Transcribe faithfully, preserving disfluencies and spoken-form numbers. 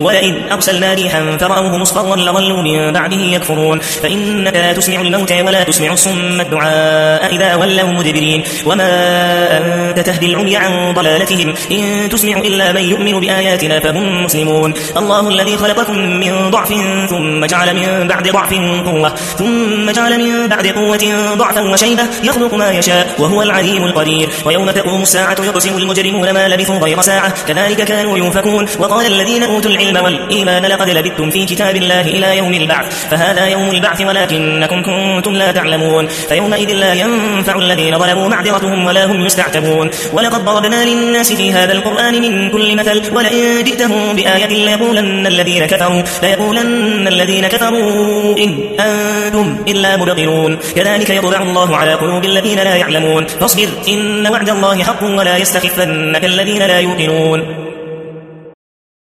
ولئن أرسلنا ريحا فرأوه مصفرا لظلوا من بعده يكفرون فإنك لا تسمع الموتى ولا تسمع الصم الدعاء إذا ولوا مدبرين وما أنت تهدي العمي عن ضلالتهم إن تسمع إلا من يؤمن بآياتنا فهم مسلمون الله الذي خلقكم من ضعف ثم جعل من بعد ضعف قوة ثم جعل من بعد قوة ضعفا وشيبة يخلق ما يشاء وهو العليم القدير ويوم تقوم الساعة يقسم المجرمون ما لبثوا غير ساعة كذلك كانوا يؤفكون وقال الذين أوتوا العلم والإيمان لقد لبثتم في كتاب الله إلى يوم البعث فهذا يوم البعث ولكنكم كنتم لا تعلمون فيومئذ لا ينفع الذين ظلموا معذرتهم ولا هم يستعتبون ولقد ضربنا للناس في هذا القرآن من كل مثل ولئن جئتهم بآية ليقولن الذين كفروا ليقولن الذين كفروا إن أنتم إلا مبطلون كذلك يطبع الله على قلوب الذين لا يعلمون فاصبر إن وعد الله حق ولا يستخفنك الذين لا يوقنون